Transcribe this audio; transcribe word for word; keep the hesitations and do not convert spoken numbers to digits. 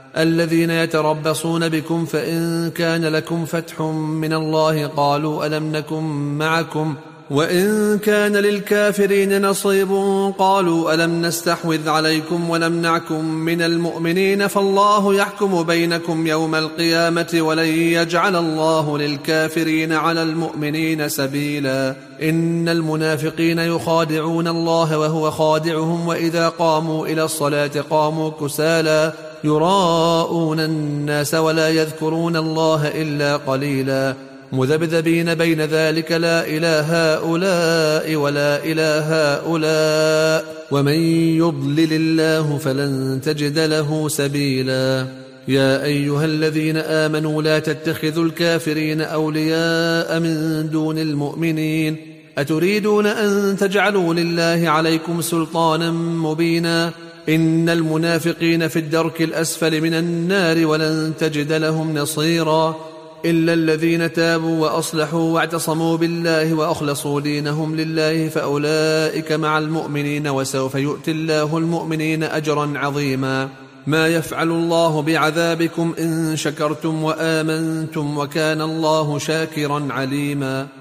الذين يتربصون بكم فإن كان لكم فتح من الله قالوا ألم نكن معكم وإن كان للكافرين نصيب قالوا ألم نستحوذ عليكم ونمنعكم من المؤمنين فالله يحكم بينكم يوم القيامة ولن يجعل الله للكافرين على المؤمنين سبيلا. إن المنافقين يخادعون الله وهو خادعهم وإذا قاموا إلى الصلاة قاموا كسالى يراءون الناس ولا يذكرون الله إلا قليلا مذبذبين بين ذلك لا إله هؤلاء ولا إله هؤلاء ومن يضلل الله فلن تجد له سبيلا. يا أيها الذين آمنوا لا تتخذوا الكافرين أولياء من دون المؤمنين أتريدون أن تجعلوا لله عليكم سلطانا مبينا إن المنافقين في الدرك الأسفل من النار ولن تجد لهم نصيرا إلا الذين تابوا وأصلحوا واعتصموا بالله وأخلصوا دينهم لله فأولئك مع المؤمنين وسوف يؤتي الله المؤمنين أجرا عظيما. ما يفعل الله بعذابكم إن شكرتم وآمنتم وكان الله شاكرا عليما.